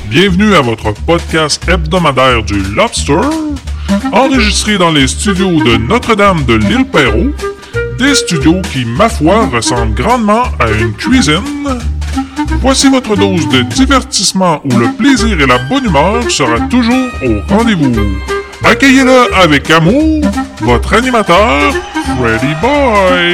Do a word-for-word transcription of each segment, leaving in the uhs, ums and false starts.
Bienvenue à votre podcast hebdomadaire du Lobster, enregistré dans les studios de Notre-Dame de l'Île-Perrot, des studios qui, ma foi, ressemblent grandement à une cuisine. Voici votre dose de divertissement où le plaisir et la bonne humeur sera toujours au rendez-vous. Accueillez-le avec amour, votre animateur, Freddy Boy.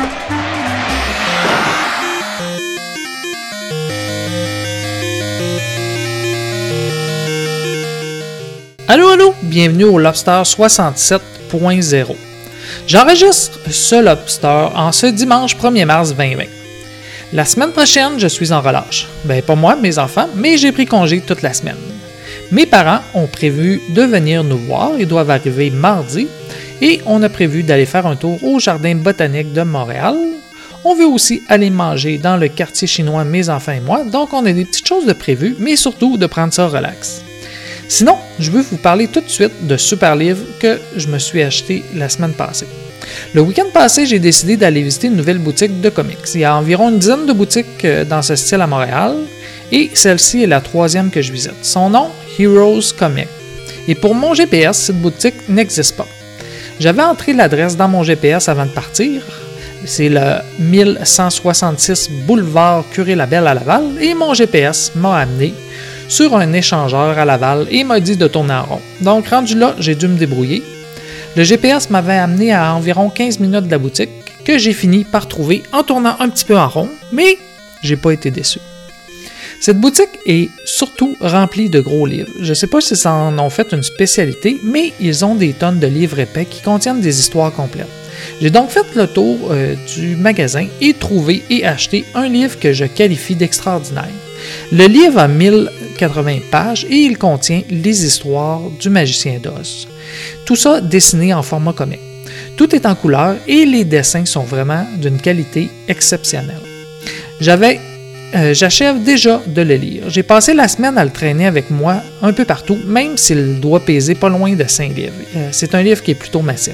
Allô, allô, bienvenue au Lobster soixante-sept point zéro. J'enregistre ce Lobster en ce dimanche premier mars vingt vingt. La semaine prochaine, je suis en relâche. Ben, pas moi, mes enfants, mais j'ai pris congé toute la semaine. Mes parents ont prévu de venir nous voir, ils doivent arriver mardi, et on a prévu d'aller faire un tour au Jardin botanique de Montréal. On veut aussi aller manger dans le quartier chinois, mes enfants et moi, donc on a des petites choses de prévues, mais surtout de prendre ça relax. Sinon, je veux vous parler tout de suite de super livres que je me suis acheté la semaine passée. Le week-end passé, j'ai décidé d'aller visiter une nouvelle boutique de comics. Il y a environ une dizaine de boutiques dans ce style à Montréal, et celle-ci est la troisième que je visite. Son nom, Heroes Comics. Et pour mon G P S, cette boutique n'existe pas. J'avais entré l'adresse dans mon G P S avant de partir. C'est le mille cent soixante-six boulevard Curé-Labelle à Laval, et mon G P S m'a amené sur un échangeur à Laval et m'a dit de tourner en rond. Donc, rendu là, j'ai dû me débrouiller. Le G P S m'avait amené à environ quinze minutes de la boutique, que j'ai fini par trouver en tournant un petit peu en rond, mais j'ai pas été déçu. Cette boutique est surtout remplie de gros livres. Je sais pas si ça en ont fait une spécialité, mais ils ont des tonnes de livres épais qui contiennent des histoires complètes. J'ai donc fait le tour euh, du magasin et trouvé et acheté un livre que je qualifie d'extraordinaire. Le livre a mille quatre-vingts pages et il contient les histoires du magicien d'Oz. Tout ça dessiné en format comique. Tout est en couleur et les dessins sont vraiment d'une qualité exceptionnelle. J'avais, euh, j'achève déjà de le lire. J'ai passé la semaine à le traîner avec moi un peu partout, même s'il doit peser pas loin de cinq livres. Euh, c'est un livre qui est plutôt massif.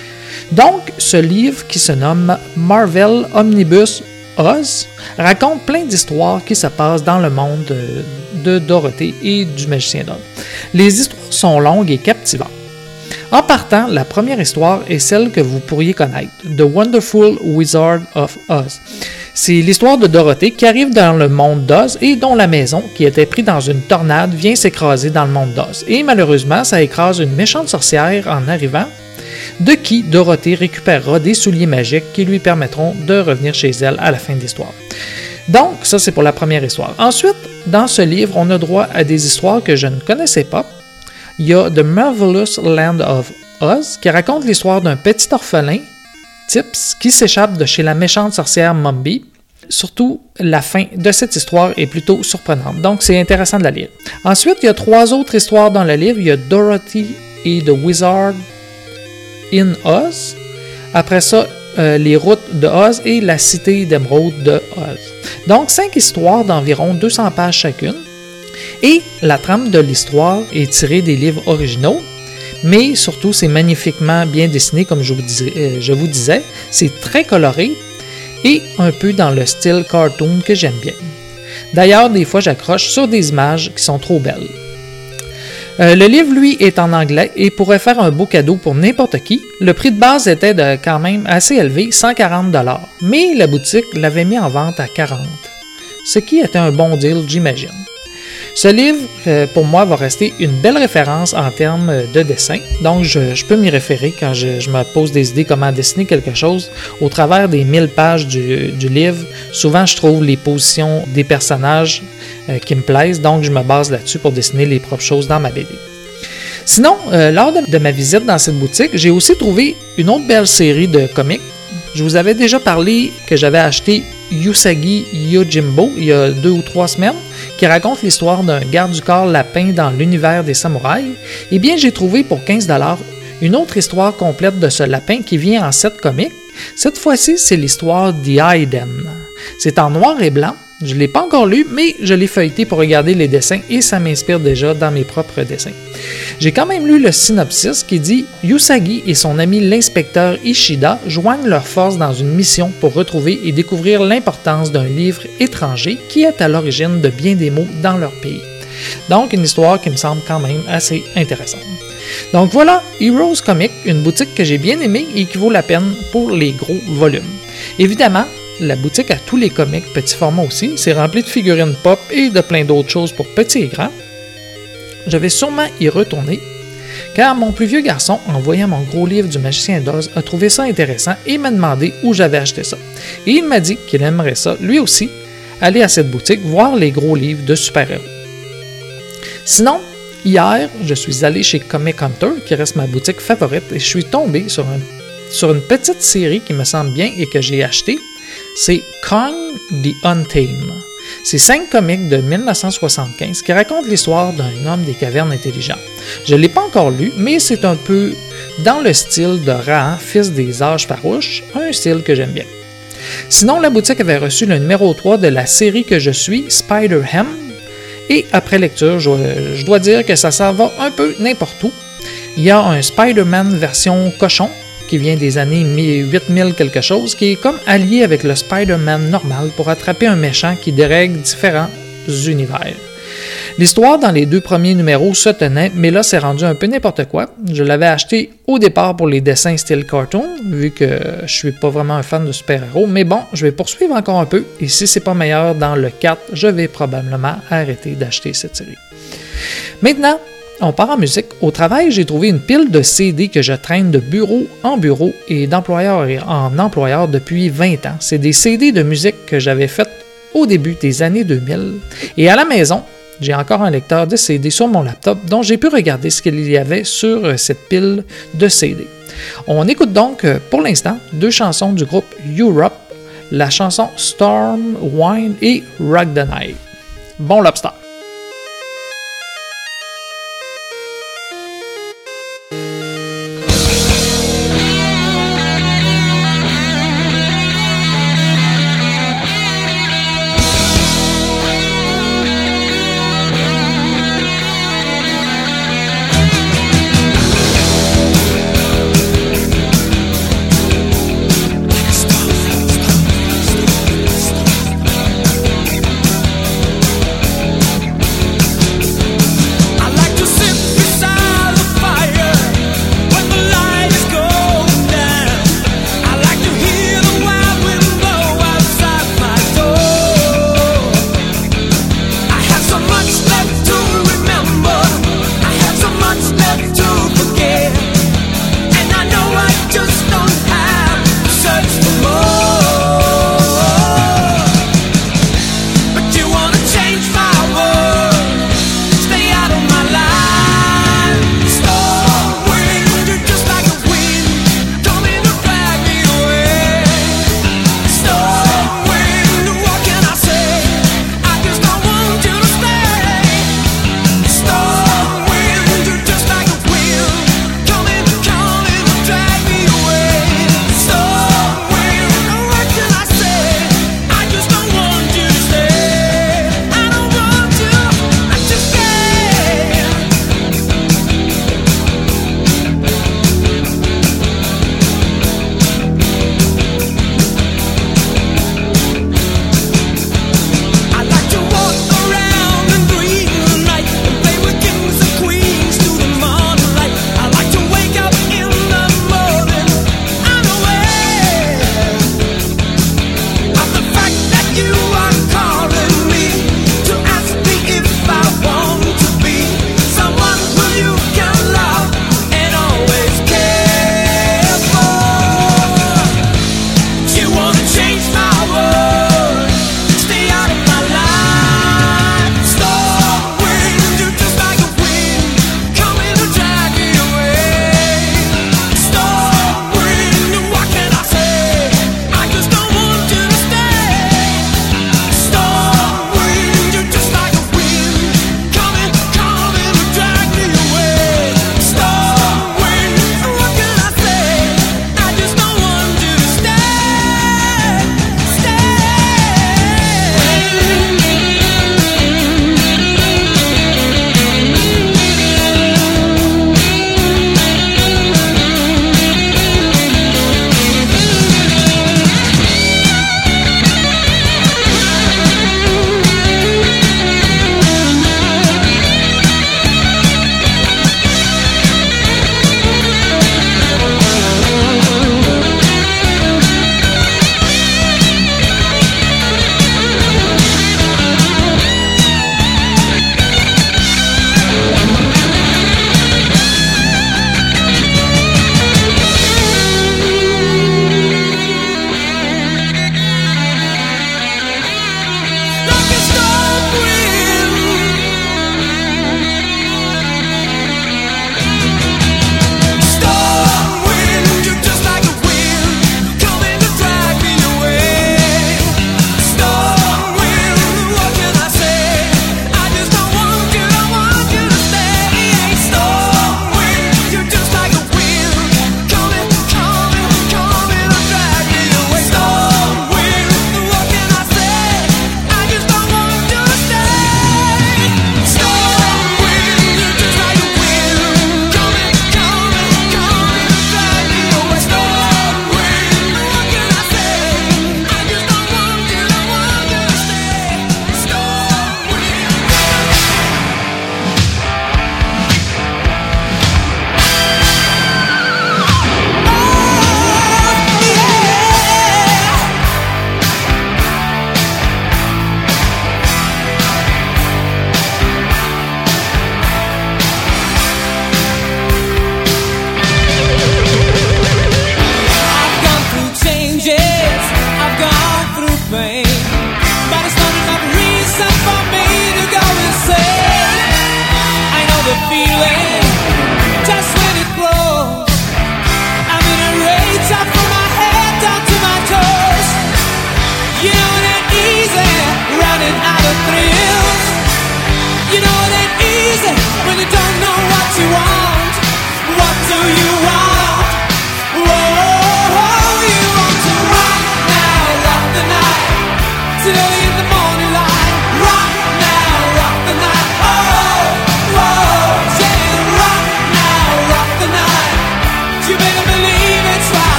Donc, ce livre qui se nomme Marvel Omnibus Oz raconte plein d'histoires qui se passent dans le monde de, de Dorothée et du magicien d'Oz. Les histoires sont longues et captivantes. En partant, la première histoire est celle que vous pourriez connaître, The Wonderful Wizard of Oz. C'est l'histoire de Dorothée qui arrive dans le monde d'Oz et dont la maison, qui était prise dans une tornade, vient s'écraser dans le monde d'Oz. Et malheureusement, ça écrase une méchante sorcière en arrivant, de qui Dorothée récupérera des souliers magiques qui lui permettront de revenir chez elle à la fin de l'histoire. Donc, ça c'est pour la première histoire. Ensuite, dans ce livre, on a droit à des histoires que je ne connaissais pas. Il y a The Marvelous Land of Oz, qui raconte l'histoire d'un petit orphelin, Tips, qui s'échappe de chez la méchante sorcière Mombi. Surtout, la fin de cette histoire est plutôt surprenante, donc c'est intéressant de la lire. Ensuite, il y a trois autres histoires dans le livre. Il y a Dorothy et The Wizard in Oz. Après ça, euh, les routes de Oz et la cité d'émeraude de Oz. Donc, cinq histoires d'environ deux cents pages chacune. Et la trame de l'histoire est tirée des livres originaux, mais surtout, c'est magnifiquement bien dessiné, comme je vous, disais, euh, je vous disais. C'est très coloré et un peu dans le style cartoon que j'aime bien. D'ailleurs, des fois, j'accroche sur des images qui sont trop belles. Euh, le livre, lui, est en anglais et pourrait faire un beau cadeau pour n'importe qui. Le prix de base était de, quand même assez élevé, cent quarante dollars, mais la boutique l'avait mis en vente à quarante dollars, ce qui était un bon deal, j'imagine. Ce livre, euh, pour moi, va rester une belle référence en termes de dessin, donc je, je peux m'y référer quand je, je me pose des idées comment dessiner quelque chose. Au travers des mille pages du, du livre, souvent je trouve les positions des personnages euh, qui me plaisent, donc je me base là-dessus pour dessiner les propres choses dans ma B D. Sinon, euh, lors de, de ma visite dans cette boutique, j'ai aussi trouvé une autre belle série de comics. Je vous avais déjà parlé que j'avais acheté Usagi Yojimbo il y a deux ou trois semaines, qui raconte l'histoire d'un garde du corps lapin dans l'univers des samouraïs. Eh bien, j'ai trouvé pour quinze dollars une autre histoire complète de ce lapin qui vient en sept comics. Cette fois-ci, c'est l'histoire d'Aiden. C'est en noir et blanc. Je ne l'ai pas encore lu, mais je l'ai feuilleté pour regarder les dessins et ça m'inspire déjà dans mes propres dessins. J'ai quand même lu le synopsis qui dit « Usagi et son ami l'inspecteur Ishida joignent leurs forces dans une mission pour retrouver et découvrir l'importance d'un livre étranger qui est à l'origine de bien des maux dans leur pays. Donc, une histoire qui me semble quand même assez intéressante. Donc voilà, Heroes Comics, une boutique que j'ai bien aimée et qui vaut la peine pour les gros volumes. Évidemment, la boutique a tous les comics petits format aussi, c'est rempli de figurines pop et de plein d'autres choses pour petits et grands. Je vais sûrement y retourner, car mon plus vieux garçon, en voyant mon gros livre du Magicien d'Oz, a trouvé ça intéressant et m'a demandé où j'avais acheté ça. Et il m'a dit qu'il aimerait ça, lui aussi, aller à cette boutique voir les gros livres de super-héros. Sinon, hier, je suis allé chez Comic Hunter, qui reste ma boutique favorite, et je suis tombé sur, un, sur une petite série qui me semble bien et que j'ai acheté. C'est Kong the Untamed. C'est cinq comics de mille neuf cent soixante-quinze qui racontent l'histoire d'un homme des cavernes intelligent. Je ne l'ai pas encore lu, mais c'est un peu dans le style de Ra, fils des âges farouches, un style que j'aime bien. Sinon, la boutique avait reçu le numéro trois de la série que je suis, Spider-Ham, et après lecture, je, je dois dire que ça s'en va un peu n'importe où. Il y a un Spider-Man version cochon, qui vient des années huit mille quelque chose, qui est comme allié avec le Spider-Man normal pour attraper un méchant qui dérègle différents univers. L'histoire dans les deux premiers numéros se tenait, mais là c'est rendu un peu n'importe quoi. Je l'avais acheté au départ pour les dessins style cartoon, vu que je suis pas vraiment un fan de super-héros, mais bon, je vais poursuivre encore un peu, et si c'est pas meilleur dans le quatre, je vais probablement arrêter d'acheter cette série. Maintenant, on part en musique. Au travail, j'ai trouvé une pile de C D que je traîne de bureau en bureau et d'employeur en employeur depuis vingt ans. C'est des C D de musique que j'avais faites au début des années deux mille. Et à la maison, j'ai encore un lecteur de C D sur mon laptop dont j'ai pu regarder ce qu'il y avait sur cette pile de C D. On écoute donc pour l'instant deux chansons du groupe Europe, la chanson Storm, Wine et Rock the Night. Bon lobster!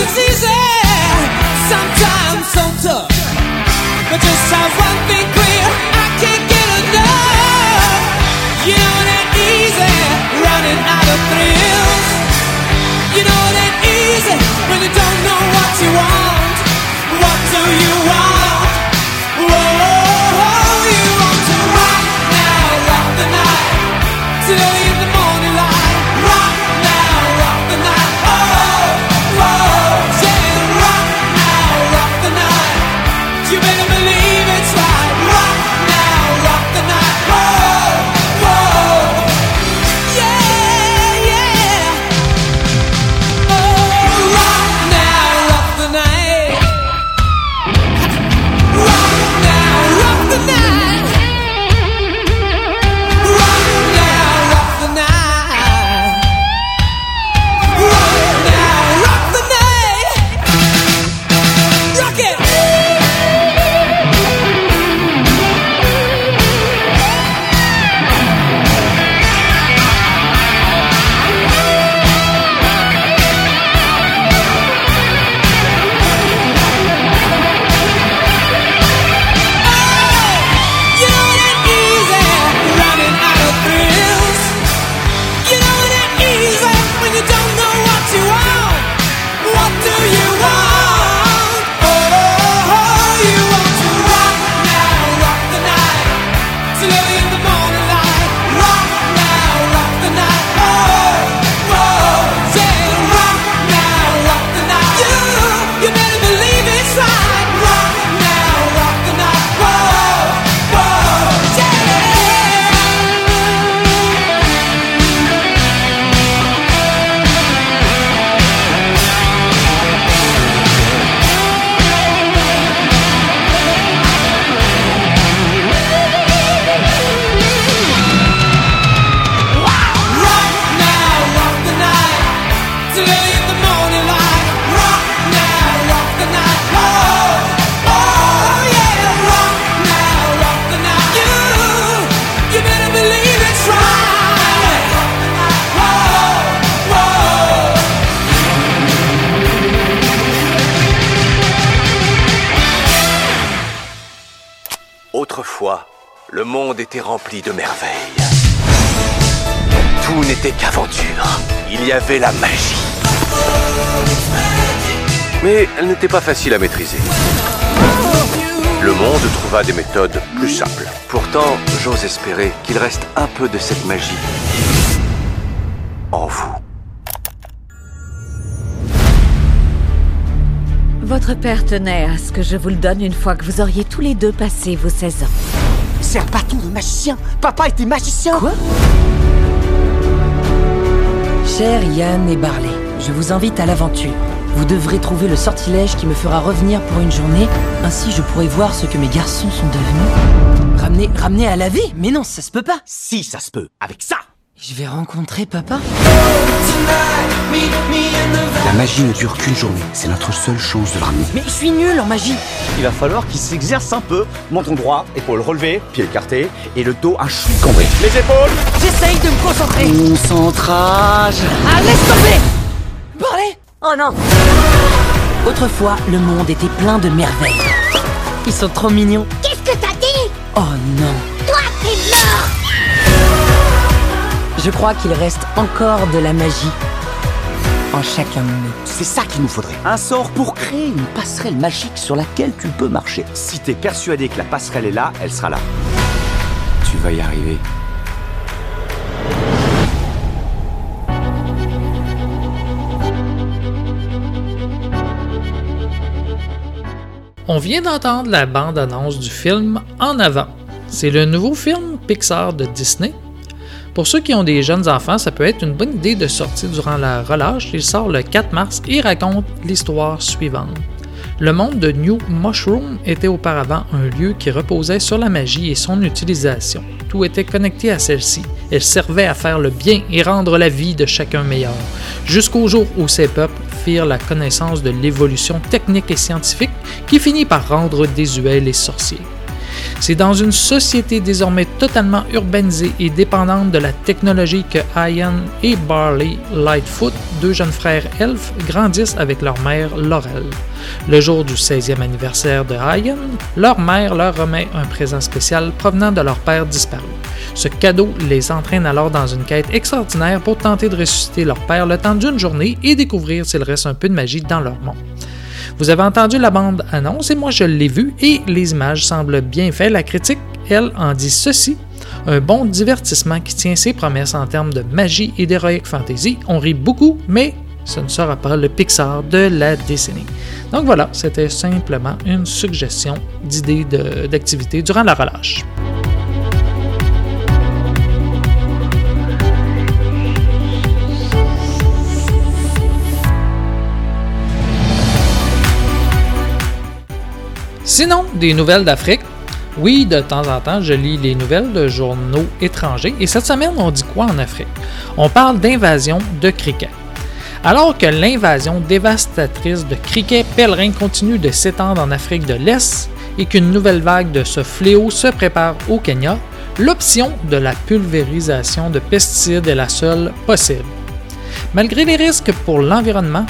it's easy, sometimes so tough. But just have one thing clear, I can't get enough. You know it ain't easy, running out of thrills. You know it ain't easy, when you don't know what you want. What do you want? Whoa, you want to rock now, rock the night, till early in the morning light. Rock now, rock the night, oh, whoa, yeah, rock now, rock the night. You better believe it's right. Rock now, rock the night, whoa, whoa, yeah, yeah. Oh, rock now, rock the night. Rock now, rock the night. Rock now, rock the night. Rock now, rock the night. Rock it. You know it ain't easy, running out of thrills. You know it ain't easy, when you don't know what you want. What do you want? Oh, you want to rock now, rock the night, till early in the morning light. Rock now, rock the night, oh, whoa, yeah, rock now, rock the night. You, you better believe it's right. Rock now, rock the night, whoa, whoa, yeah. Rock now, rock the night, till early in the morning light. Rock now, rock the night, oh, oh yeah. Rock now, rock the night. You, you better believe it's right. Whoa, whoa. Autrefois, le monde était rempli de merveilles. Tout n'était qu'aventure. Il y avait la magie. Mais elle n'était pas facile à maîtriser. Le monde trouva des méthodes plus simples. Pourtant, j'ose espérer qu'il reste un peu de cette magie en vous. Votre père tenait à ce que je vous le donne une fois que vous auriez tous les deux passé vos seize ans. C'est un bâton de magicien. Papa était magicien. Quoi? Cher Yann et Barley, je vous invite à l'aventure. Vous devrez trouver le sortilège qui me fera revenir pour une journée, ainsi je pourrai voir ce que mes garçons sont devenus. Ramener, ramener à la vie? Mais non, ça se peut pas. Si, ça se peut. Avec ça. Je vais rencontrer papa. La magie ne dure qu'une journée. C'est notre seule chance de le ramener. Mais je suis nul en magie. Il va falloir qu'il s'exerce un peu. Menton droit, épaule relevée, pied écarté et le dos un chouï cambré. Les épaules. J'essaye de me concentrer. Concentrage. Ah, laisse tomber. Barley. Oh non. Autrefois, le monde était plein de merveilles. Ils sont trop mignons. Qu'est-ce que t'as dit? Oh non. Toi, t'es mort! Je crois qu'il reste encore de la magie en chacun de nous. C'est ça qu'il nous faudrait. Un sort pour créer une passerelle magique sur laquelle tu peux marcher. Si t'es persuadé que la passerelle est là, elle sera là. Tu vas y arriver. On vient d'entendre la bande-annonce du film En avant. C'est le nouveau film Pixar de Disney. Pour ceux qui ont des jeunes enfants, ça peut être une bonne idée de sortir durant la relâche. Il sort le quatre mars et raconte l'histoire suivante. Le monde de New Mushroom était auparavant un lieu qui reposait sur la magie et son utilisation. Tout était connecté à celle-ci. Elle servait à faire le bien et rendre la vie de chacun meilleure, jusqu'au jour où ces peuples firent la connaissance de l'évolution technique et scientifique qui finit par rendre désuets les sorciers. C'est dans une société désormais totalement urbanisée et dépendante de la technologie que Ian et Barley Lightfoot, deux jeunes frères elfes, grandissent avec leur mère Laurel. Le jour du seizième anniversaire de Ian, leur mère leur remet un présent spécial provenant de leur père disparu. Ce cadeau les entraîne alors dans une quête extraordinaire pour tenter de ressusciter leur père le temps d'une journée et découvrir s'il reste un peu de magie dans leur monde. Vous avez entendu la bande-annonce et moi je l'ai vue et les images semblent bien faites. La critique, elle, en dit ceci: un bon divertissement qui tient ses promesses en termes de magie et d'heroic fantasy. On rit beaucoup, mais ce ne sera pas le Pixar de la décennie. Donc voilà, c'était simplement une suggestion d'idées de, d'activité durant la relâche. Sinon, des nouvelles d'Afrique. Oui, de temps en temps, je lis les nouvelles de journaux étrangers et cette semaine, on dit quoi en Afrique? On parle d'invasion de criquets. Alors que l'invasion dévastatrice de criquets pèlerins continue de s'étendre en Afrique de l'Est et qu'une nouvelle vague de ce fléau se prépare au Kenya, l'option de la pulvérisation de pesticides est la seule possible. Malgré les risques pour l'environnement,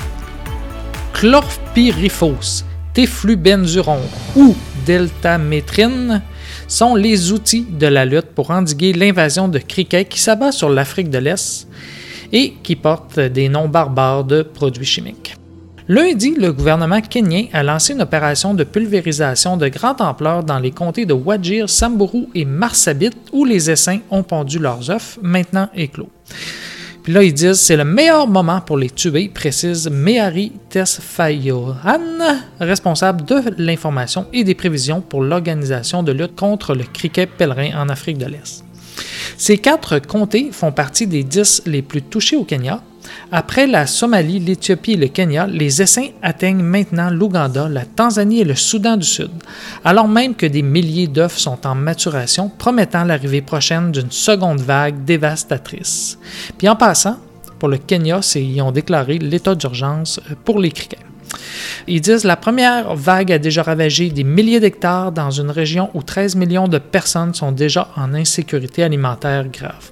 chlorpyrifos, téflubenzuron ou deltamétrine sont les outils de la lutte pour endiguer l'invasion de criquets qui s'abat sur l'Afrique de l'Est et qui portent des noms barbares de produits chimiques. Lundi, le gouvernement kenyan a lancé une opération de pulvérisation de grande ampleur dans les comtés de Wajir, Samburu et Marsabit où les essaims ont pondu leurs œufs, maintenant éclos. Puis là, ils disent c'est le meilleur moment pour les tuer, précise Mehari Tesfayohan, responsable de l'information et des prévisions pour l'Organisation de lutte contre le criquet pèlerin en Afrique de l'Est. Ces quatre comtés font partie des dix les plus touchés au Kenya. Après la Somalie, l'Éthiopie et le Kenya, les essaims atteignent maintenant l'Ouganda, la Tanzanie et le Soudan du Sud, alors même que des milliers d'œufs sont en maturation, promettant l'arrivée prochaine d'une seconde vague dévastatrice. Puis en passant, pour le Kenya, ils ont déclaré l'état d'urgence pour les criquets. Ils disent la première vague a déjà ravagé des milliers d'hectares dans une région où treize millions de personnes sont déjà en insécurité alimentaire grave.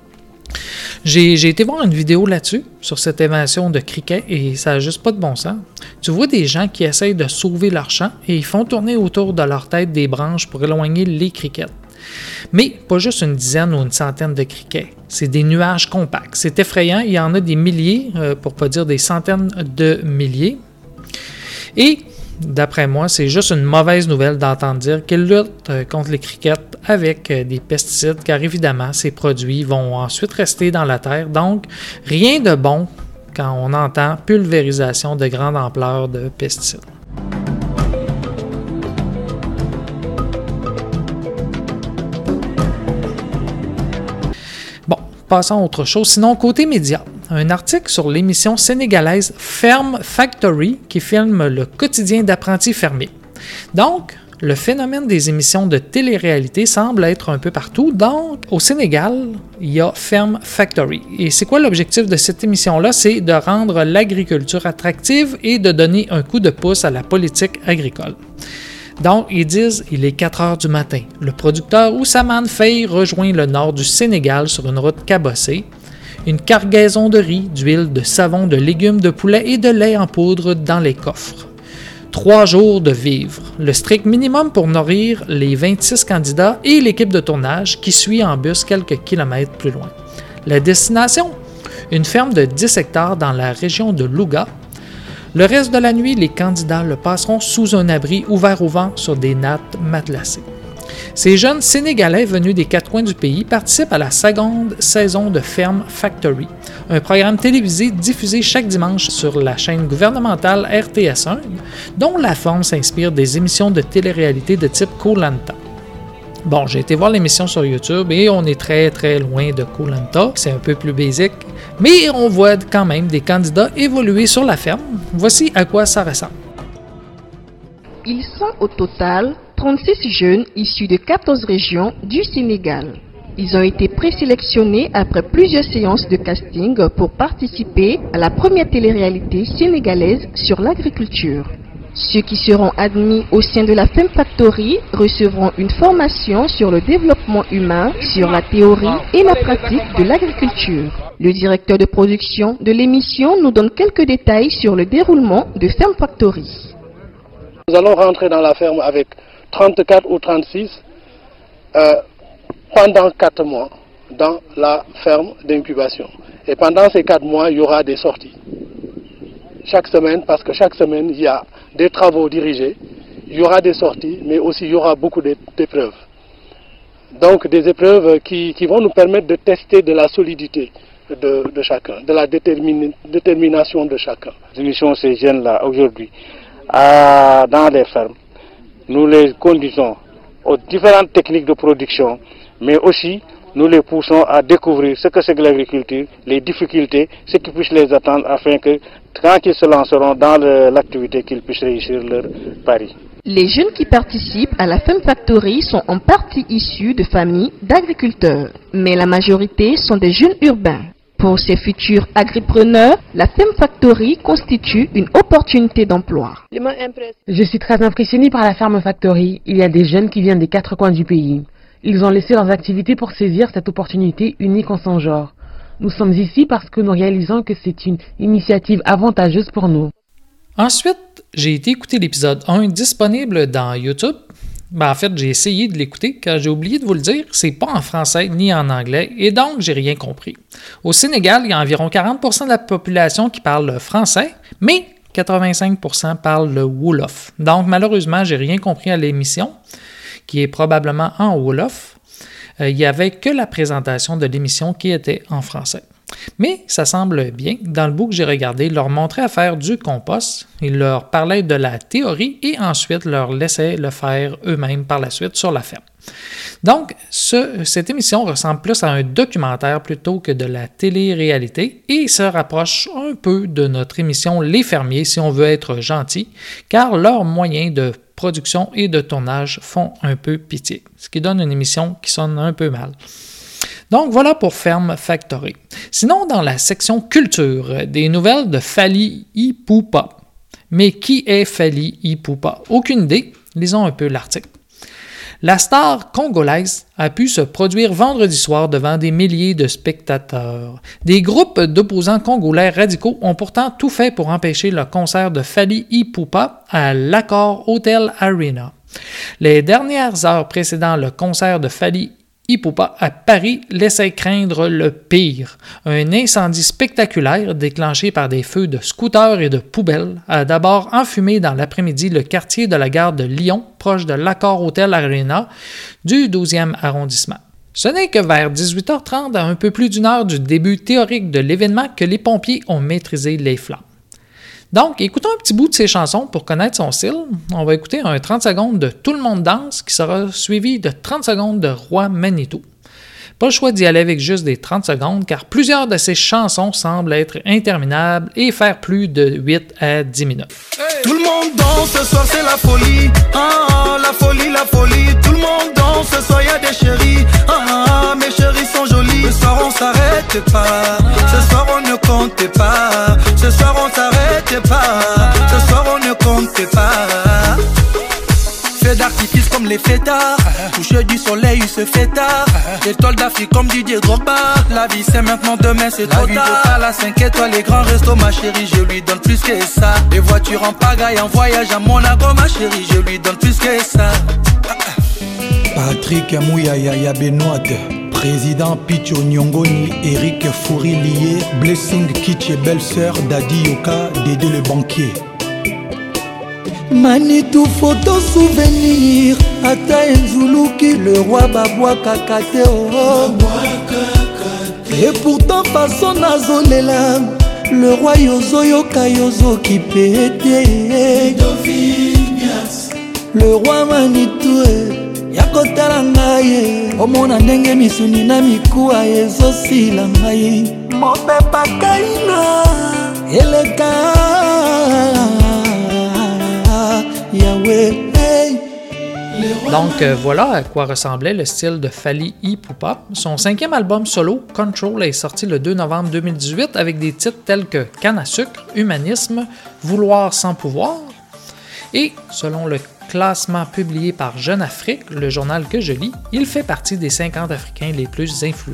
J'ai, j'ai été voir une vidéo là-dessus, sur cette invasion de criquets, et ça n'a juste pas de bon sens. Tu vois des gens qui essayent de sauver leur champ et ils font tourner autour de leur tête des branches pour éloigner les criquettes. Mais pas juste une dizaine ou une centaine de criquets, c'est des nuages compacts. C'est effrayant, il y en a des milliers, euh, pour pas dire des centaines de milliers. Et, d'après moi, c'est juste une mauvaise nouvelle d'entendre dire qu'ils luttent contre les criquettes avec des pesticides, car évidemment, ces produits vont ensuite rester dans la terre. Donc, rien de bon quand on entend pulvérisation de grande ampleur de pesticides. Bon, passons à autre chose. Sinon, côté médias, un article sur l'émission sénégalaise Ferme Factory qui filme le quotidien d'apprentis fermiers. Donc, le phénomène des émissions de télé-réalité semble être un peu partout. Donc, au Sénégal, il y a Ferme Factory. Et c'est quoi l'objectif de cette émission-là? C'est de rendre l'agriculture attractive et de donner un coup de pouce à la politique agricole. Donc, ils disent, il est quatre heures du matin. Le producteur Ousmane Faye rejoint le nord du Sénégal sur une route cabossée. Une cargaison de riz, d'huile, de savon, de légumes, de poulet et de lait en poudre dans les coffres. Trois jours de vivres, le strict minimum pour nourrir les vingt-six candidats et l'équipe de tournage qui suit en bus quelques kilomètres plus loin. La destination? Une ferme de dix hectares dans la région de Louga. Le reste de la nuit, les candidats le passeront sous un abri ouvert au vent sur des nattes matelassées. Ces jeunes Sénégalais venus des quatre coins du pays participent à la seconde saison de Ferme Factory, un programme télévisé diffusé chaque dimanche sur la chaîne gouvernementale R T S un, dont la forme s'inspire des émissions de télé-réalité de type Koh Lanta. Bon, j'ai été voir l'émission sur YouTube et on est très très loin de Koh Lanta, c'est un peu plus basique, mais on voit quand même des candidats évoluer sur la ferme. Voici à quoi ça ressemble. Ils sont au total trente-six jeunes issus de quatorze régions du Sénégal. Ils ont été présélectionnés après plusieurs séances de casting pour participer à la première télé-réalité sénégalaise sur l'agriculture. Ceux qui seront admis au sein de la Femme Factory recevront une formation sur le développement humain, sur la théorie et la pratique de l'agriculture. Le directeur de production de l'émission nous donne quelques détails sur le déroulement de Femme Factory. Nous allons rentrer dans la ferme avec trente-quatre ou trente-six euh, pendant quatre mois dans la ferme d'incubation. Et pendant ces quatre mois, il y aura des sorties. Chaque semaine, parce que chaque semaine, il y a des travaux dirigés, il y aura des sorties, mais aussi il y aura beaucoup d'épreuves. Donc des épreuves qui, qui vont nous permettre de tester de la solidité de, de chacun, de la détermin, détermination de chacun. Nous missions ces jeunes-là aujourd'hui à, dans les fermes. Nous les conduisons aux différentes techniques de production, mais aussi nous les poussons à découvrir ce que c'est que l'agriculture, les difficultés, ce qui puisse les attendre afin que quand ils se lanceront dans l'activité, qu'ils puissent réussir leur pari. Les jeunes qui participent à la Femme Factory sont en partie issus de familles d'agriculteurs, mais la majorité sont des jeunes urbains. Pour ces futurs agripreneurs, la Femme Factory constitue une opportunité d'emploi. Je suis très impressionnée par la Femme Factory. Il y a des jeunes qui viennent des quatre coins du pays. Ils ont laissé leurs activités pour saisir cette opportunité unique en son genre. Nous sommes ici parce que nous réalisons que c'est une initiative avantageuse pour nous. Ensuite, j'ai été écouter l'épisode un disponible dans YouTube. Ben, en fait, j'ai essayé de l'écouter car j'ai oublié de vous le dire, c'est pas en français ni en anglais et donc j'ai rien compris. Au Sénégal, il y a environ quarante pour cent de la population qui parle français, mais quatre-vingt-cinq pour cent parlent le Wolof. Donc malheureusement, j'ai rien compris à l'émission, qui est probablement en Wolof. Euh, il n'y avait que la présentation de l'émission qui était en français. Mais ça semble bien. Dans le bout que j'ai regardé, ils leur montraient à faire du compost. Ils leur parlaient de la théorie et ensuite leur laissaient le faire eux-mêmes par la suite sur la ferme. Donc, ce, cette émission ressemble plus à un documentaire plutôt que de la télé-réalité et se rapproche un peu de notre émission Les Fermiers, si on veut être gentil, car leurs moyens de production et de tournage font un peu pitié, ce qui donne une émission qui sonne un peu mal. Donc voilà pour Femme Factory. Sinon, dans la section culture, des nouvelles de Fally Ipupa. Mais qui est Fally Ipupa? Aucune idée, lisons un peu l'article. La star congolaise a pu se produire vendredi soir devant des milliers de spectateurs. Des groupes d'opposants congolais radicaux ont pourtant tout fait pour empêcher le concert de Fally Ipupa à l'Accor Hotel Arena. Les dernières heures précédant le concert de Fally Ipupa à Paris laissait craindre le pire. Un incendie spectaculaire déclenché par des feux de scooters et de poubelles a d'abord enfumé dans l'après-midi le quartier de la gare de Lyon, proche de l'Accor Hotel Arena du douzième arrondissement. Ce n'est que vers dix-huit heures trente, à un peu plus d'une heure du début théorique de l'événement, que les pompiers ont maîtrisé les flammes. Donc, écoutons un petit bout de ses chansons pour connaître son style. On va écouter un trente secondes de Tout le monde danse qui sera suivi de trente secondes de Roi Manitou. Pas le choix d'y aller avec juste des trente secondes car plusieurs de ses chansons semblent être interminables et faire plus de huit à dix minutes. Hey. Tout le monde danse, ce soir c'est la folie. Ah, la folie, la folie. Tout le monde danse, ce soir y'a des chéris. Ah, mes chéris sont jolis. Ce soir on s'arrête pas. Ce soir on ne compte pas. Ce soir on s'arrête pas. Ce soir on ne compte pas. Feux d'artifice comme les fêtards. Coucher du soleil, il se fait tard. Étoile d'Afrique comme Didier Drogba. La vie c'est maintenant, demain c'est trop tard. La vie à cinq étoiles, les grands restos, ma chérie, je lui donne plus que ça. Les voitures en pagaille, en voyage à Monaco, ma chérie, je lui donne plus que ça. Patrick Mouyaya Benoît, Président Picho Nyongoni, Eric Fourilier, Blessing Kitche, belle-sœur Dadi Yoka, Dédé le banquier. Manitou photo souvenir, Ata Nzuluki, le roi Babwa Kakate oh. Et pourtant façon nazolela, le roi Yozo Yoka Yozo qui pète. Le roi Manitou yakotala ngai omona ndenge misuni na mikuwa ezosila ngai mopepa kaina eleka Yahweh. Donc euh, voilà à quoi ressemblait le style de Fally Ipupa. Son cinquième album solo, Control, est sorti le deux novembre deux mille dix-huit avec des titres tels que Canne à sucre, Humanisme, Vouloir sans pouvoir. Et selon le classement publié par Jeune Afrique, le journal que je lis, il fait partie des cinquante Africains les plus influents.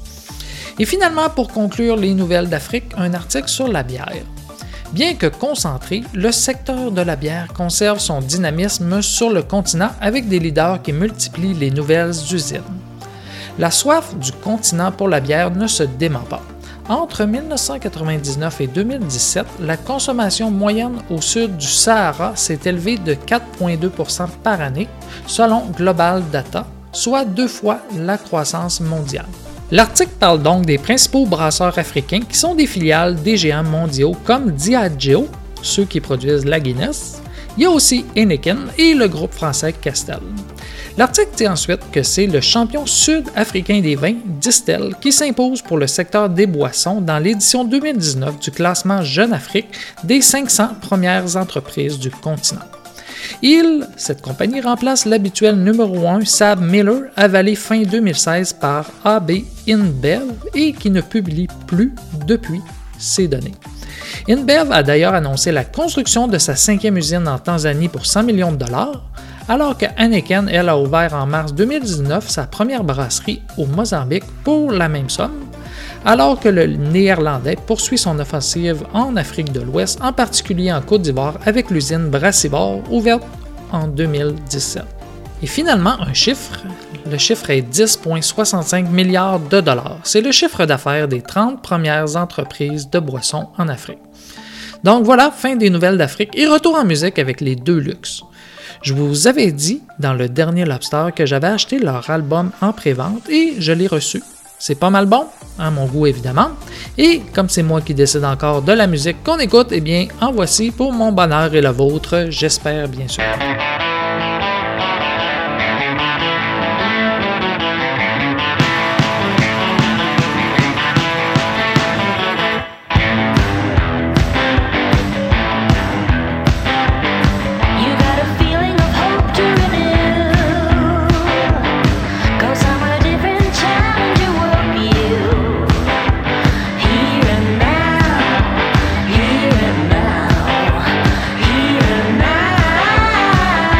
Et finalement, pour conclure les nouvelles d'Afrique, un article sur la bière. Bien que concentré, le secteur de la bière conserve son dynamisme sur le continent avec des leaders qui multiplient les nouvelles usines. La soif du continent pour la bière ne se dément pas. Entre mille neuf cent quatre-vingt-dix-neuf et deux mille dix-sept, la consommation moyenne au sud du Sahara s'est élevée de quatre virgule deux pour cent par année, selon Global Data, soit deux fois la croissance mondiale. L'article parle donc des principaux brasseurs africains qui sont des filiales des géants mondiaux comme Diageo, ceux qui produisent la Guinness. Il y a aussi Heineken et le groupe français Castel. L'article dit ensuite que c'est le champion sud-africain des vins, Distell, qui s'impose pour le secteur des boissons dans l'édition deux mille dix-neuf du classement Jeune Afrique des cinq cents premières entreprises du continent. Il, cette compagnie remplace l'habituel numéro un Sab Miller, avalé fin deux mille seize par A B InBev et qui ne publie plus depuis ces données. InBev a d'ailleurs annoncé la construction de sa cinquième usine en Tanzanie pour cent millions de dollars, alors que Heineken, elle, a ouvert en mars deux mille dix-neuf sa première brasserie au Mozambique pour la même somme, alors que le Néerlandais poursuit son offensive en Afrique de l'Ouest, en particulier en Côte d'Ivoire avec l'usine Brassivore ouverte en deux mille dix-sept. Et finalement, un chiffre, le chiffre est dix virgule soixante-cinq milliards de dollars. C'est le chiffre d'affaires des trente premières entreprises de boissons en Afrique. Donc voilà, fin des nouvelles d'Afrique et retour en musique avec les deux luxe. Je vous avais dit dans le dernier Lobster que j'avais acheté leur album en pré-vente et je l'ai reçu. C'est pas mal bon, à mon goût évidemment. Et comme c'est moi qui décide encore de la musique qu'on écoute, eh bien en voici pour mon bonheur et le vôtre, j'espère bien sûr. Here and now,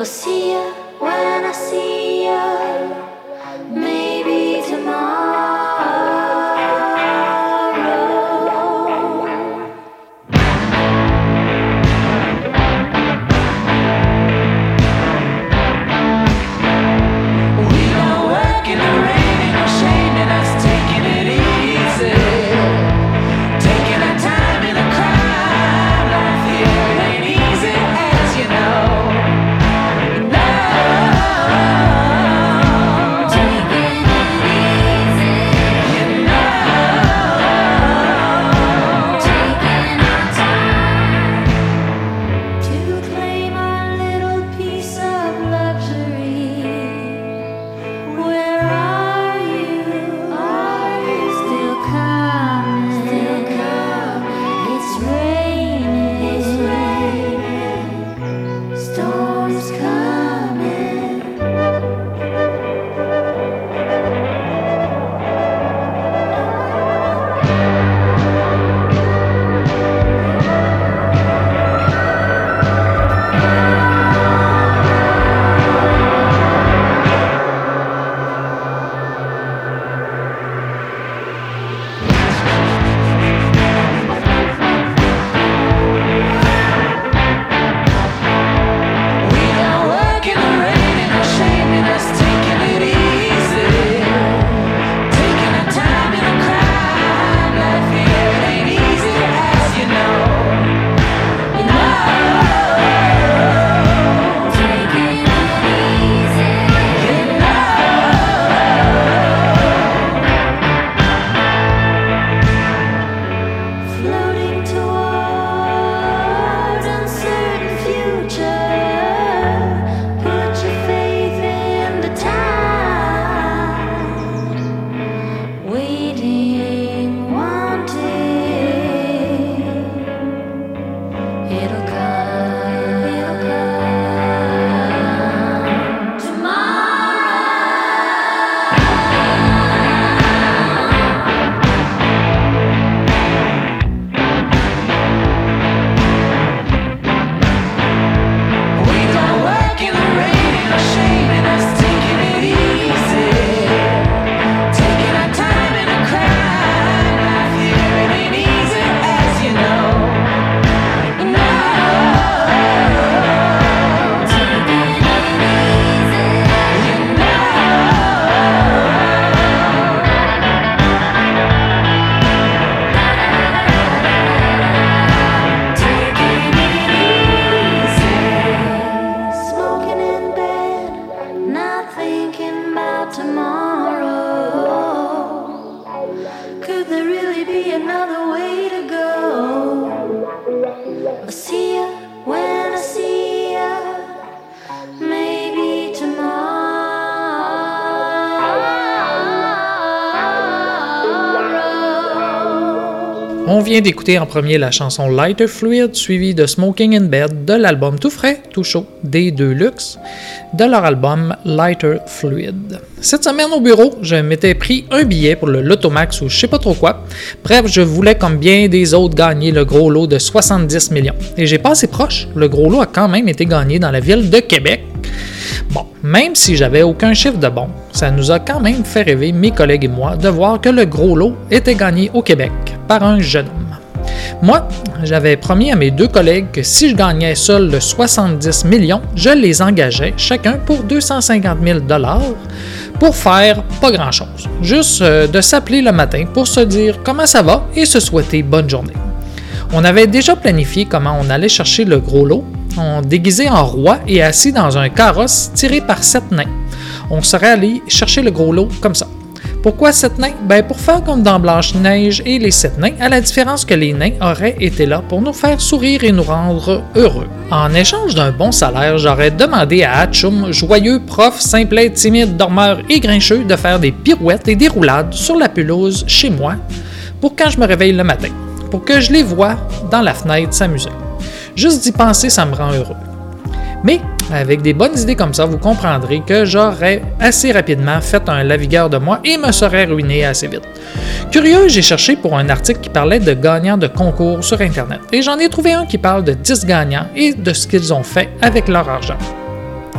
see ya when I see ya. Maybe tomorrow. We don't work in the rain, ain't no shame in us taking it easy. Taking our time in a crime. Life here it ain't easy, as you know. On vient d'écouter en premier la chanson Lighter Fluid, suivie de Smoking in Bed de l'album tout frais, tout chaud des deux Luxe, de leur album Lighter Fluid. Cette semaine au bureau, je m'étais pris un billet pour le Lotomax ou je sais pas trop quoi. Bref, je voulais comme bien des autres gagner le gros lot de soixante-dix millions. Et j'ai pas assez proche, le gros lot a quand même été gagné dans la ville de Québec. Bon, même si j'avais aucun chiffre de bon, ça nous a quand même fait rêver mes collègues et moi de voir que le gros lot était gagné au Québec par un jeune homme. Moi, j'avais promis à mes deux collègues que si je gagnais seul le soixante-dix millions, je les engageais chacun pour deux cent cinquante mille dollars pour faire pas grand-chose. Juste euh, de s'appeler le matin pour se dire comment ça va et se souhaiter bonne journée. On avait déjà planifié comment on allait chercher le gros lot. On déguisé en roi et assis dans un carrosse tiré par sept nains. On serait allé chercher le gros lot comme ça. Pourquoi sept nains? Ben pour faire comme dans Blanche-Neige et les sept nains, à la différence que les nains auraient été là pour nous faire sourire et nous rendre heureux. En échange d'un bon salaire, j'aurais demandé à Hatchoum, joyeux prof, simplet, timide, dormeur et grincheux, de faire des pirouettes et des roulades sur la pelouse chez moi pour quand je me réveille le matin, pour que je les voie dans la fenêtre s'amuser. Juste d'y penser, ça me rend heureux. Mais avec des bonnes idées comme ça, vous comprendrez que j'aurais assez rapidement fait un lavigueur de moi et me serais ruiné assez vite. Curieux, j'ai cherché pour un article qui parlait de gagnants de concours sur Internet et j'en ai trouvé un qui parle de dix gagnants et de ce qu'ils ont fait avec leur argent.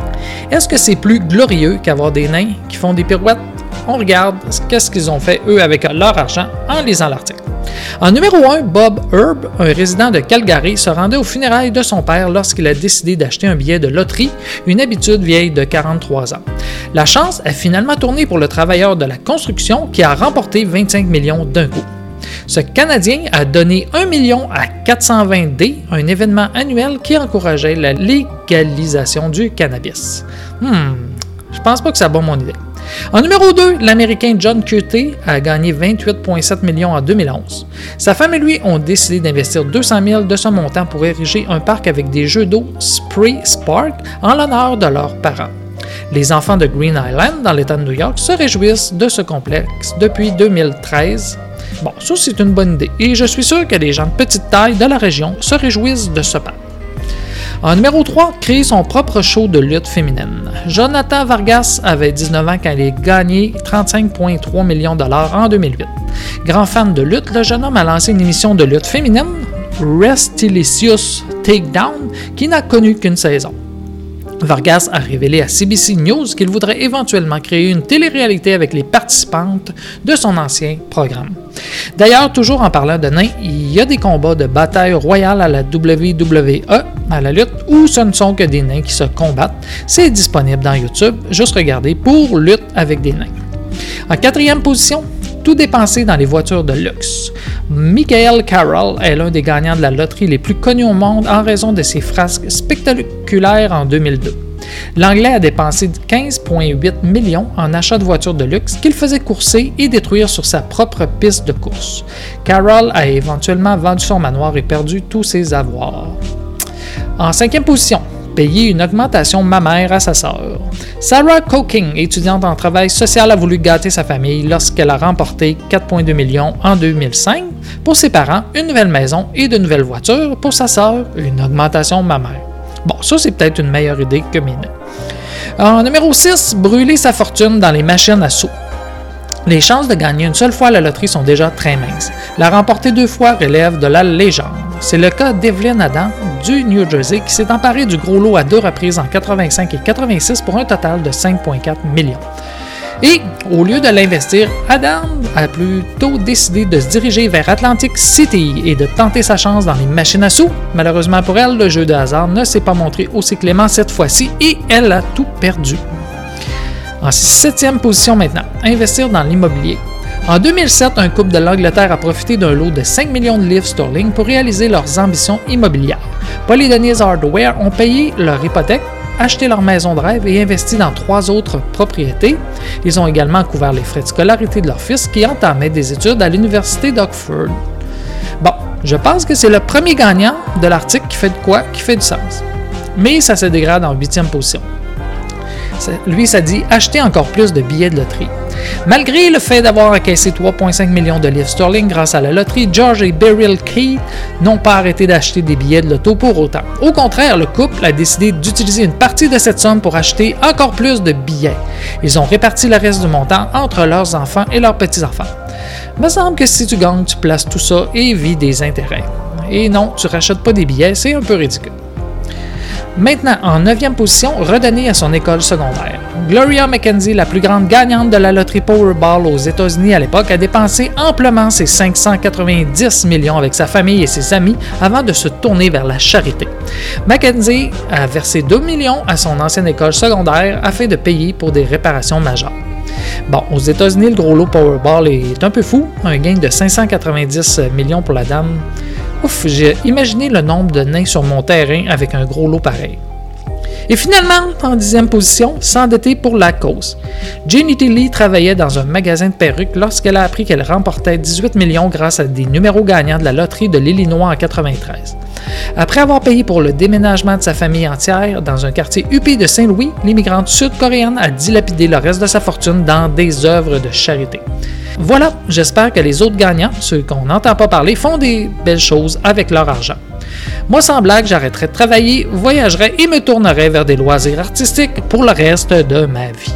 Est-ce que c'est plus glorieux qu'avoir des nains qui font des pirouettes? On regarde qu'est-ce qu'ils ont fait, eux, avec leur argent en lisant l'article. En numéro un, Bob Herb, un résident de Calgary, se rendait aux funérailles de son père lorsqu'il a décidé d'acheter un billet de loterie, une habitude vieille de quarante-trois ans. La chance a finalement tourné pour le travailleur de la construction qui a remporté vingt-cinq millions d'un coup. Ce Canadien a donné un million à quatre cent vingt D, un événement annuel qui encourageait la légalisation du cannabis. Hmm, je pense pas que ça bat mon idée. En numéro deux, l'Américain John Curtis a gagné vingt-huit virgule sept millions en deux mille onze. Sa femme et lui ont décidé d'investir deux cent mille de ce montant pour ériger un parc avec des jeux d'eau Spree Spark en l'honneur de leurs parents. Les enfants de Green Island, dans l'État de New York, se réjouissent de ce complexe depuis deux mille treize. Bon, ça c'est une bonne idée, et je suis sûr que les gens de petite taille de la région se réjouissent de ce parc. En numéro trois, créer son propre show de lutte féminine. Jonathan Vargas avait dix-neuf ans quand il a gagné trente-cinq virgule trois millions de dollars en deux mille huit. Grand fan de lutte, le jeune homme a lancé une émission de lutte féminine, Restilicious Takedown, qui n'a connu qu'une saison. Vargas a révélé à C B C News qu'il voudrait éventuellement créer une télé-réalité avec les participantes de son ancien programme. D'ailleurs, toujours en parlant de nains, il y a des combats de bataille royale à la W W E, à la lutte, où ce ne sont que des nains qui se combattent. C'est disponible dans YouTube, juste regarder pour lutte avec des nains. En quatrième position, tout dépensé dans les voitures de luxe. Michael Carroll est l'un des gagnants de la loterie les plus connus au monde en raison de ses frasques spectaculaires en deux mille deux. L'Anglais a dépensé quinze virgule huit millions en achat de voitures de luxe qu'il faisait courser et détruire sur sa propre piste de course. Carroll a éventuellement vendu son manoir et perdu tous ses avoirs. En cinquième position, payer une augmentation mammaire à sa sœur. Sarah Coking, étudiante en travail social, a voulu gâter sa famille lorsqu'elle a remporté quatre virgule deux millions en deux mille cinq. Pour ses parents, une nouvelle maison et de nouvelles voitures. Pour sa sœur, une augmentation mammaire. Bon, ça c'est peut-être une meilleure idée que mes nains. En numéro six, brûler sa fortune dans les machines à sous. Les chances de gagner une seule fois à la loterie sont déjà très minces. La remporter deux fois relève de la légende. C'est le cas d'Evelyn Adam du New Jersey qui s'est emparé du gros lot à deux reprises en quatre-vingt-cinq et quatre-vingt-six pour un total de cinq virgule quatre millions. Et, au lieu de l'investir, Adam a plutôt décidé de se diriger vers Atlantic City et de tenter sa chance dans les machines à sous. Malheureusement pour elle, le jeu de hasard ne s'est pas montré aussi clément cette fois-ci et elle a tout perdu. En septième position maintenant, investir dans l'immobilier. En deux mille sept, un couple de l'Angleterre a profité d'un lot de cinq millions de livres sterling pour réaliser leurs ambitions immobilières. Paul et Denise Hardware ont payé leur hypothèque, acheté leur maison de rêve et investi dans trois autres propriétés. Ils ont également couvert les frais de scolarité de leur fils qui entamait des études à l'université d'Oxford. Bon, je pense que c'est le premier gagnant de l'article qui fait de quoi, qui fait du sens. Mais ça se dégrade en huitième position. Lui, ça dit acheter encore plus de billets de loterie. Malgré le fait d'avoir encaissé trois virgule cinq millions de livres sterling grâce à la loterie, George et Beryl Keith n'ont pas arrêté d'acheter des billets de loto pour autant. Au contraire, le couple a décidé d'utiliser une partie de cette somme pour acheter encore plus de billets. Ils ont réparti le reste du montant entre leurs enfants et leurs petits-enfants. Il me semble que si tu gagnes, tu places tout ça et vis des intérêts. Et non, tu ne rachètes pas des billets, c'est un peu ridicule. Maintenant, en neuvième position, redonner à son école secondaire. Gloria McKenzie, la plus grande gagnante de la loterie Powerball aux États-Unis à l'époque, a dépensé amplement ses cinq cent quatre-vingt-dix millions avec sa famille et ses amis avant de se tourner vers la charité. McKenzie a versé deux millions à son ancienne école secondaire afin de payer pour des réparations majeures. Bon, aux États-Unis, le gros lot Powerball est un peu fou, un gain de cinq cent quatre-vingt-dix millions pour la dame. Ouf, j'ai imaginé le nombre de nains sur mon terrain avec un gros lot pareil. Et finalement, en dixième position, s'endetter pour la cause. Jeannie Tilly travaillait dans un magasin de perruques lorsqu'elle a appris qu'elle remportait dix-huit millions grâce à des numéros gagnants de la loterie de l'Illinois en quatre-vingt-treize. Après avoir payé pour le déménagement de sa famille entière dans un quartier huppé de Saint-Louis, l'immigrante sud-coréenne a dilapidé le reste de sa fortune dans des œuvres de charité. Voilà, j'espère que les autres gagnants, ceux qu'on n'entend pas parler, font des belles choses avec leur argent. Moi, sans blague, j'arrêterai de travailler, voyagerai et me tournerai vers des loisirs artistiques pour le reste de ma vie.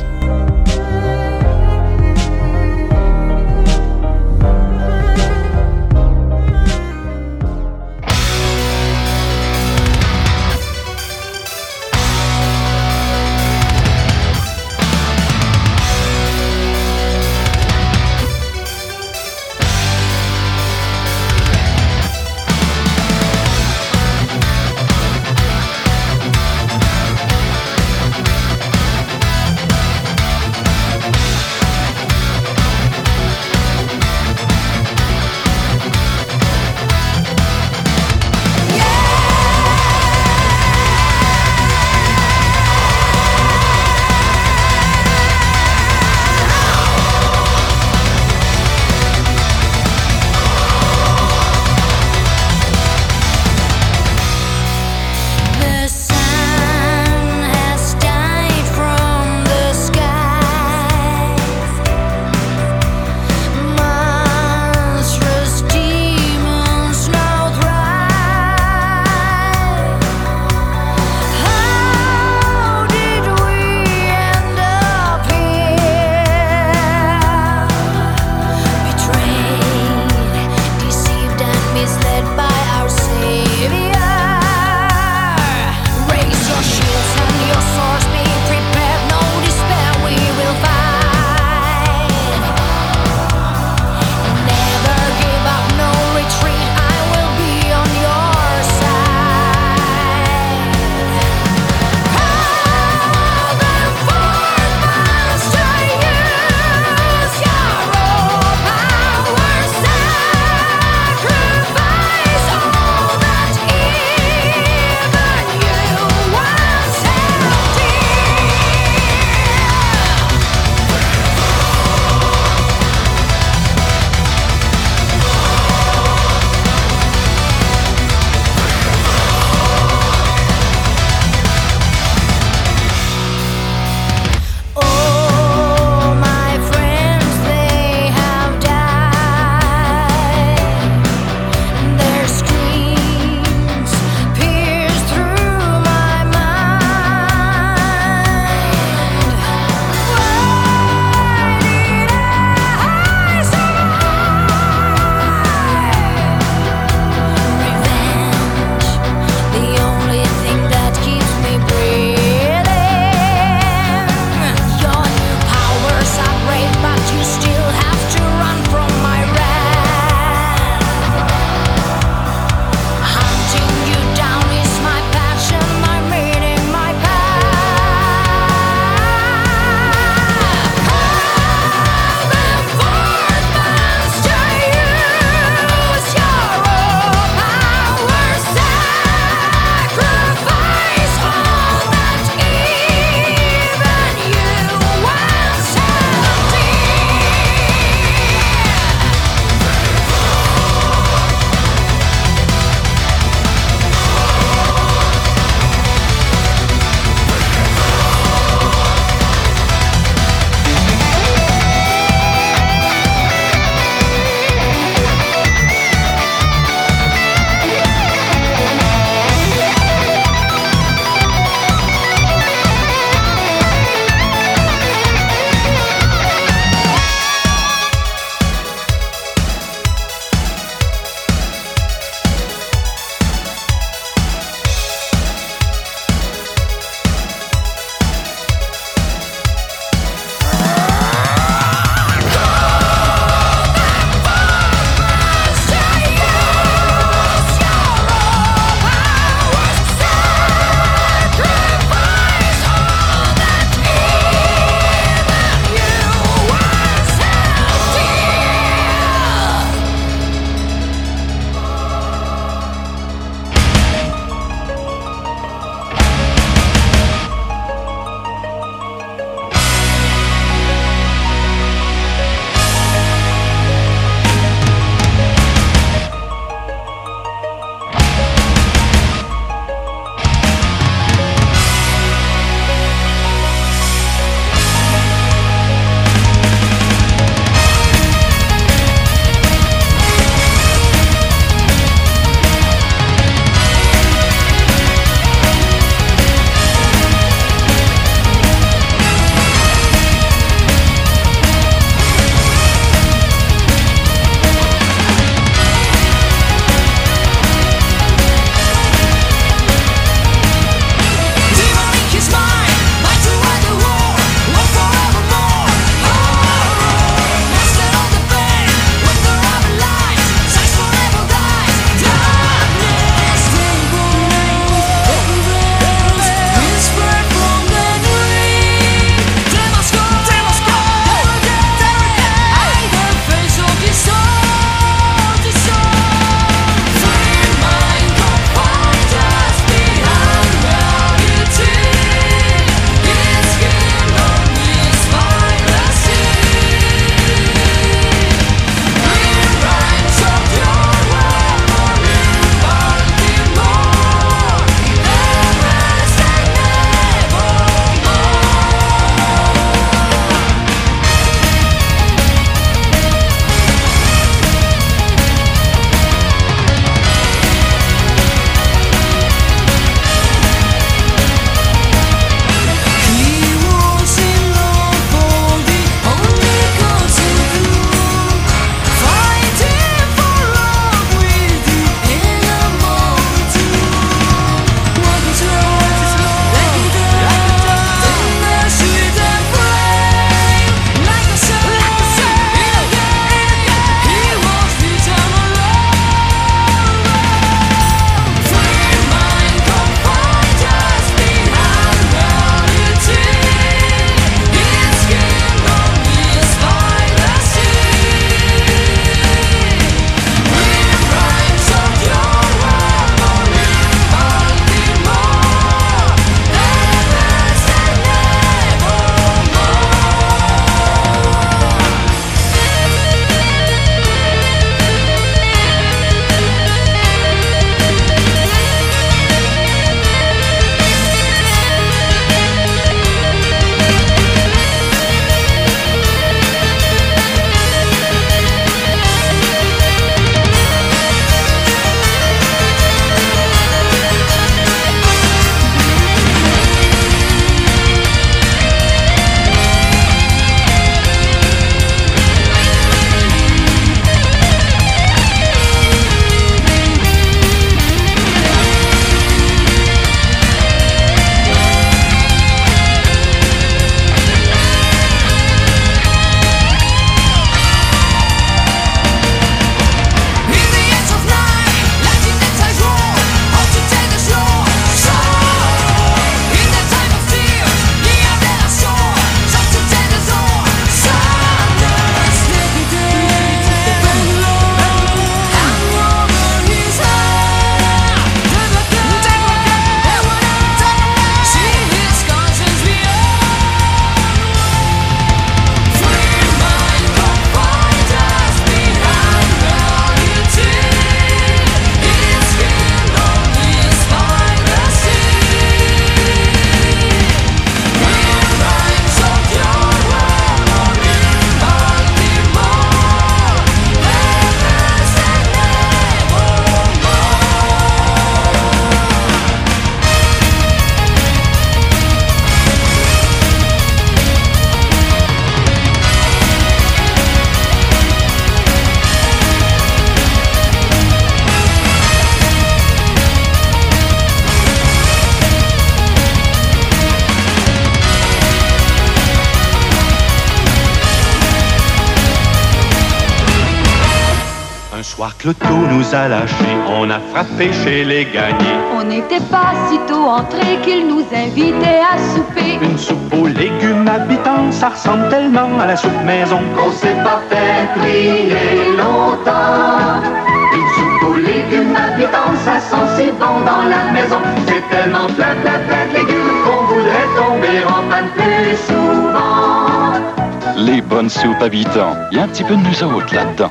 soir que l'auto nous a lâchés, on a frappé chez les gagnés. On n'était pas si tôt entrés qu'ils nous invitaient à souper. Une soupe aux légumes habitants, ça ressemble tellement à la soupe maison qu'on s'est pas fait prier longtemps. Une soupe aux légumes habitants, ça sent si bon dans la maison. C'est tellement plein, plein, plein de légumes qu'on voudrait tomber en panne plus souvent. Les bonnes soupes habitants, il y a un petit peu de nous autres là-dedans.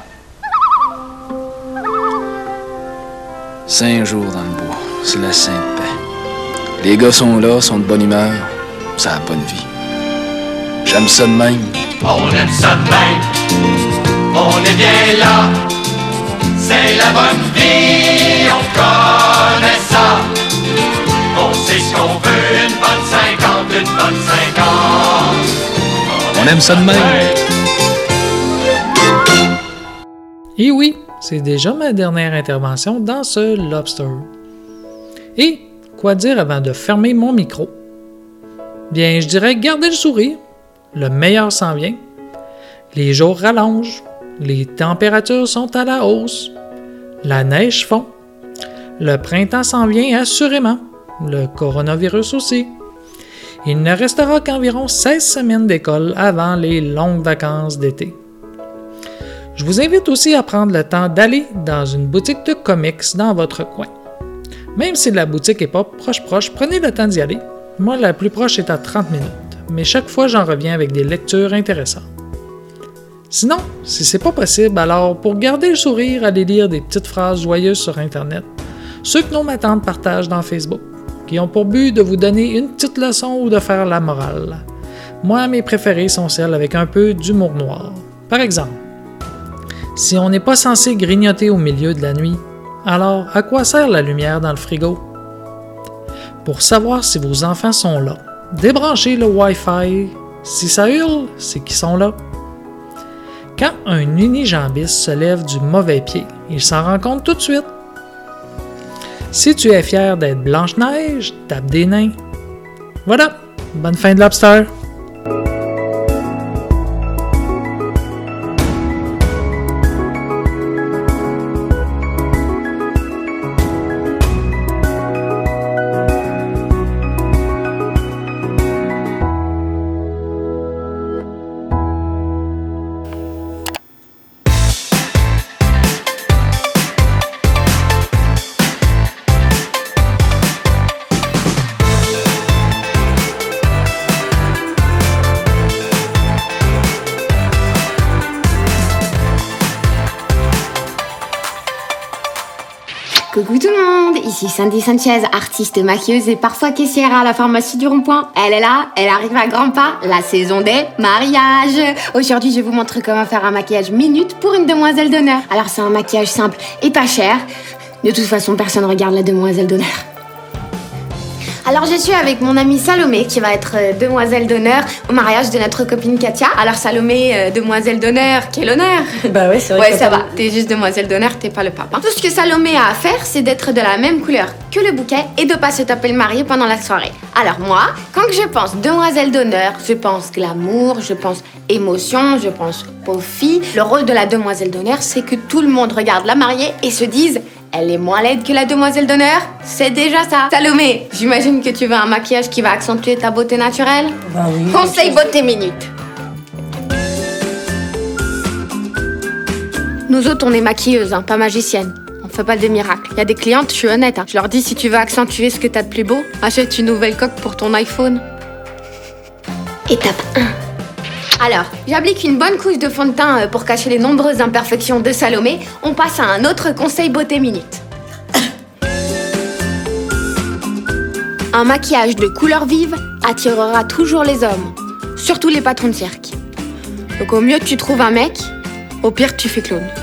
Cinq jours dans le bois, c'est la sainte paix. Les gars sont là, sont de bonne humeur, ça a bonne vie. J'aime ça de même. On aime ça de même, on est bien là. C'est la bonne vie, on connaît ça. On sait ce qu'on veut, une bonne cinquante, une bonne cinquante. On aime ça de même. Et oui, c'est déjà ma dernière intervention dans ce Lobster. Et quoi dire avant de fermer mon micro? Bien, je dirais gardez le sourire. Le meilleur s'en vient. Les jours rallongent. Les températures sont à la hausse. La neige fond. Le printemps s'en vient assurément. Le coronavirus aussi. Il ne restera qu'environ seize semaines d'école avant les longues vacances d'été. Je vous invite aussi à prendre le temps d'aller dans une boutique de comics dans votre coin. Même si la boutique n'est pas proche-proche, prenez le temps d'y aller. Moi, la plus proche est à trente minutes, mais chaque fois, j'en reviens avec des lectures intéressantes. Sinon, si c'est pas possible, alors pour garder le sourire, allez lire des petites phrases joyeuses sur Internet, ceux que nos matantes partagent dans Facebook, qui ont pour but de vous donner une petite leçon ou de faire la morale. Moi, mes préférées sont celles avec un peu d'humour noir. Par exemple, si on n'est pas censé grignoter au milieu de la nuit, alors à quoi sert la lumière dans le frigo? Pour savoir si vos enfants sont là, débranchez le Wi-Fi. Si ça hurle, c'est qu'ils sont là. Quand un unijambiste se lève du mauvais pied, il s'en rend compte tout de suite. Si tu es fier d'être Blanche-Neige, tape des nains. Voilà, bonne fin de Lobster! Coucou tout le monde, ici Sandy Sanchez, artiste maquilleuse et parfois caissière à la pharmacie du Rond-Point. Elle est là, elle arrive à grands pas, la saison des mariages. Aujourd'hui, je vous montre comment faire un maquillage minute pour une demoiselle d'honneur. Alors c'est un maquillage simple et pas cher. De toute façon, personne ne regarde la demoiselle d'honneur. Alors je suis avec mon amie Salomé qui va être euh, demoiselle d'honneur au mariage de notre copine Katia. Alors Salomé, euh, demoiselle d'honneur, quel honneur. Bah ouais, c'est vrai. Ouais, ça va, t'es juste demoiselle d'honneur, t'es pas le pape. Hein. Tout ce que Salomé a à faire, c'est d'être de la même couleur que le bouquet et de pas se taper le marié pendant la soirée. Alors moi, quand je pense demoiselle d'honneur, je pense glamour, je pense émotion, je pense pauvre fille. Le rôle de la demoiselle d'honneur, c'est que tout le monde regarde la mariée et se dise: elle est moins laide que la demoiselle d'honneur, c'est déjà ça. Salomé, j'imagine que tu veux un maquillage qui va accentuer ta beauté naturelle. Bah oui. Conseil beauté minute. Nous autres, on est maquilleuses, hein, pas magiciennes. On fait pas des miracles. Il y a des clientes, je suis honnête, hein. Je leur dis, si tu veux accentuer ce que t'as de plus beau, achète une nouvelle coque pour ton iPhone. Étape un. Alors, j'applique une bonne couche de fond de teint pour cacher les nombreuses imperfections de Salomé. On passe à un autre conseil beauté minute. Un maquillage de couleur vive attirera toujours les hommes, surtout les patrons de cirque. Donc au mieux tu trouves un mec, au pire tu fais clown.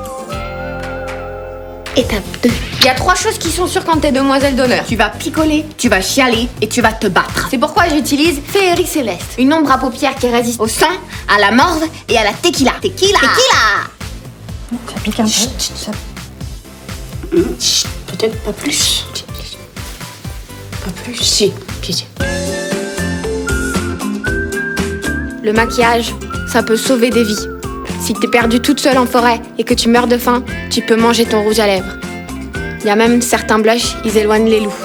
Étape deux. Il y a trois choses qui sont sûres quand t'es demoiselle d'honneur. Tu vas picoler, tu vas chialer et tu vas te battre. C'est pourquoi j'utilise Féerie Céleste. Une ombre à paupières qui résiste au sang, à la morve et à la tequila. Tequila Tequila Ça pique un peu. Chut, ça... Chut, peut-être pas plus. Pas plus. Si, si, si. Le maquillage, ça peut sauver des vies. Si t'es perdue toute seule en forêt et que tu meurs de faim, tu peux manger ton rouge à lèvres. Il y a même certains blushs, ils éloignent les loups.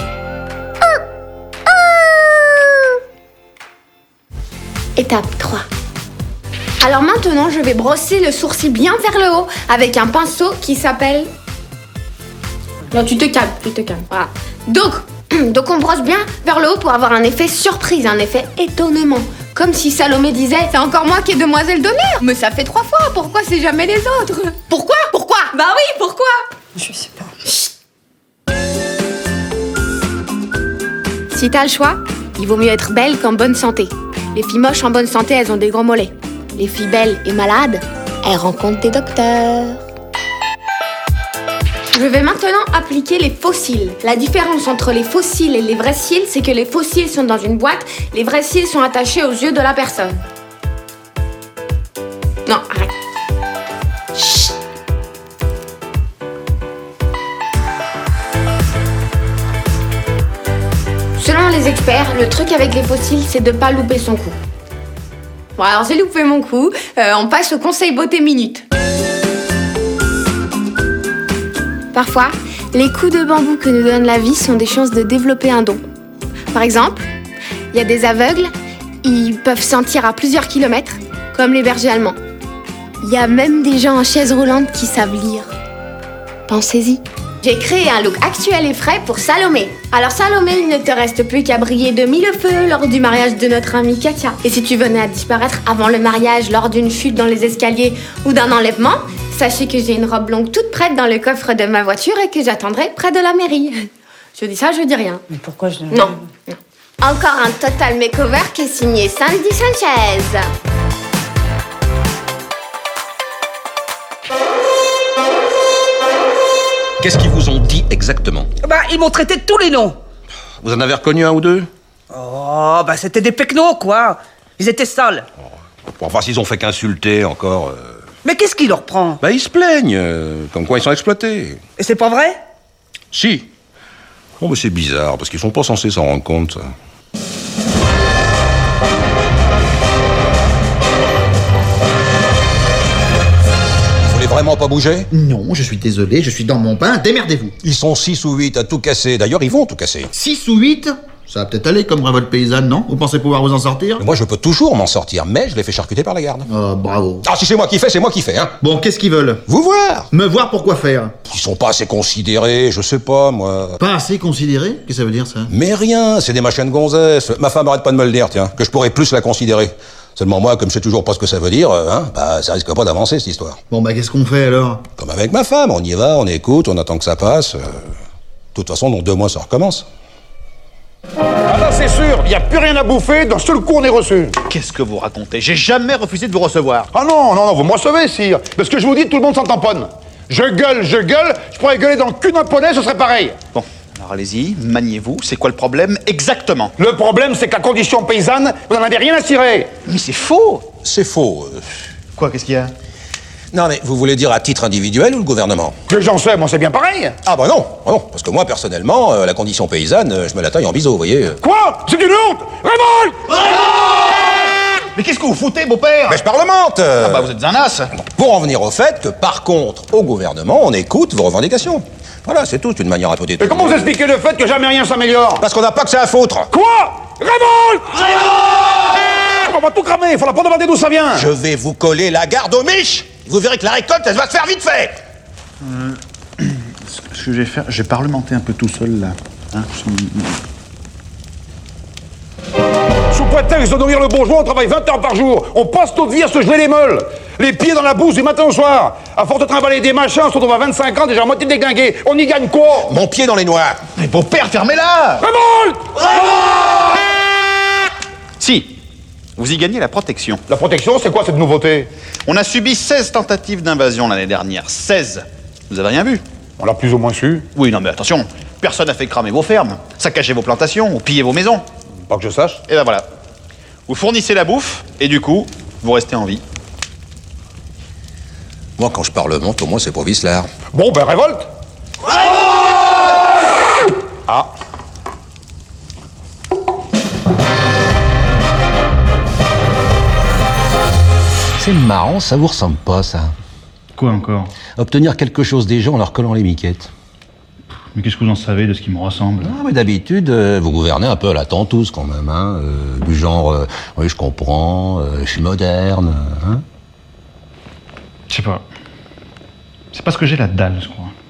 Étape trois. Alors maintenant, je vais brosser le sourcil bien vers le haut avec un pinceau qui s'appelle... Non, tu te calmes, tu te calmes. Voilà. Donc, donc on brosse bien vers le haut pour avoir un effet surprise, un effet étonnement. Comme si Salomé disait « C'est encore moi qui est demoiselle d'honneur !» Mais ça fait trois fois, pourquoi c'est jamais les autres? Pourquoi? Pourquoi? Bah oui, pourquoi? Je sais pas. Chut. Si t'as le choix, il vaut mieux être belle qu'en bonne santé. Les filles moches en bonne santé, elles ont des gros mollets. Les filles belles et malades, elles rencontrent des docteurs. Je vais maintenant appliquer les faux cils. La différence entre les faux cils et les vrais cils, c'est que les faux cils sont dans une boîte, les vrais cils sont attachés aux yeux de la personne. Non, arrête. Chut. Selon les experts, le truc avec les faux cils, c'est de pas louper son coup. Bon, alors j'ai loupé mon coup, euh, on passe au conseil beauté minute. Parfois, les coups de bambou que nous donne la vie sont des chances de développer un don. Par exemple, il y a des aveugles, ils peuvent sentir à plusieurs kilomètres, comme les bergers allemands. Il y a même des gens en chaise roulante qui savent lire. Pensez-y. J'ai créé un look actuel et frais pour Salomé. Alors Salomé, il ne te reste plus qu'à briller de mille feux lors du mariage de notre amie Katia. Et si tu venais à disparaître avant le mariage, lors d'une chute dans les escaliers ou d'un enlèvement, sachez que j'ai une robe longue toute prête dans le coffre de ma voiture et que j'attendrai près de la mairie. Je dis ça, je dis rien. Mais pourquoi je... Non. non. Encore un total makeover qui est signé Sandy Sanchez. Qu'est-ce qu'ils vous ont dit exactement? Bah, ils m'ont traité de tous les noms. Vous en avez reconnu un ou deux? Oh, bah c'était des pecnos, quoi. Ils étaient sales. Bon, enfin, s'ils ont fait qu'insulter encore... Euh... Mais qu'est-ce qui leur prend? Bah, ils se plaignent, euh, comme quoi ils sont exploités. Et c'est pas vrai? Si. Bon, mais c'est bizarre, parce qu'ils sont pas censés s'en rendre compte. Vraiment pas bouger? Non, je suis désolé, je suis dans mon bain, démerdez-vous. Ils sont six ou huit à tout casser, d'ailleurs ils vont tout casser. six ou huit? Ça va peut-être aller comme révolte paysanne, non? Vous pensez pouvoir vous en sortir? Mais moi je peux toujours m'en sortir, mais je les fais charcuter par la garde. Oh, bravo. Ah, si c'est moi qui fais, c'est moi qui fais, hein. Bon, qu'est-ce qu'ils veulent? Vous voir. Me voir pour quoi faire? Ils sont pas assez considérés, je sais pas, moi. Pas assez considérés? Qu'est-ce que ça veut dire, ça? Mais rien, c'est des machines gonzesses. Ma femme arrête pas de me le dire, tiens, que je pourrais plus la considérer. Seulement moi, comme je sais toujours pas ce que ça veut dire, hein, bah ça risque pas d'avancer cette histoire. Bon bah qu'est-ce qu'on fait alors? Comme avec ma femme, on y va, on écoute, on attend que ça passe. Euh... De toute façon, dans deux mois, ça recommence. Ah là, c'est sûr, il n'y a plus rien à bouffer, d'un seul coup on est reçu. Qu'est-ce que vous racontez? J'ai jamais refusé de vous recevoir. Ah non, non, non, vous me recevez, sire. Parce que je vous dis, tout le monde s'en tamponne. Je gueule, je gueule, je pourrais gueuler dans le cul d'un poney, ce serait pareil. Bon, alors allez-y, maniez-vous, c'est quoi le problème exactement? Le problème, c'est que la condition paysanne, vous n'en avez rien à cirer. Mais c'est faux. C'est faux. Quoi, qu'est-ce qu'il y a? Non, mais vous voulez dire à titre individuel ou le gouvernement? Que j'en sais, moi c'est bien pareil. Ah bah non, non, parce que moi personnellement, euh, la condition paysanne, euh, je me la taille en biseau, vous voyez. Quoi? C'est une honte! Révolte! Mais qu'est-ce que vous foutez, beau-père? Mais je parlemente euh... Ah bah vous êtes un as. Pour en venir au fait que, par contre, au gouvernement, on écoute vos revendications. Voilà, c'est tout, c'est une manière un peu détournée. Mais comment vous expliquez le fait que jamais rien s'améliore? Parce qu'on n'a pas que ça à foutre. Quoi? Révolte! Révolte! On va tout cramer, il faudra pas demander d'où ça vient. Je vais vous coller la garde aux miches. Vous verrez que la récolte, elle va se faire vite fait. Euh, ce que je vais faire, je vais parlementer un peu tout seul, là. Hein, Sous prétexte de nourrir le bourgeois, on travaille vingt heures par jour. On passe notre vie à se geler les meules. Les pieds dans la bouse du matin au soir. À force de trimballer des machins, on se retrouve à vingt-cinq ans, déjà à moitié déglingué. On y gagne quoi? Mon pied dans les noix. Mais beau-père, fermez-la! Révolte! Révolte! Si. Vous y gagnez la protection. La protection, c'est quoi cette nouveauté? On a subi seize tentatives d'invasion l'année dernière. seize. Vous avez rien vu? On l'a plus ou moins su. Oui, non mais attention. Personne n'a fait cramer vos fermes, saccager vos plantations ou piller vos maisons. Pas que je sache. Et ben voilà. Vous fournissez la bouffe et du coup, vous restez en vie. Moi, quand je parlemente, au moins c'est pour Vislard. Bon, ben révolte! Ah. C'est marrant, ça vous ressemble pas, ça. Quoi encore? Obtenir quelque chose des gens en leur collant les miquettes. Mais qu'est-ce que vous en savez de ce qui me ressemble? Ah, mais d'habitude, euh, vous gouvernez un peu à la tentouse quand même, hein. Euh, du genre, euh, oui, je comprends, euh, je suis moderne, hein. Je sais pas. C'est parce que j'ai la dalle, je crois.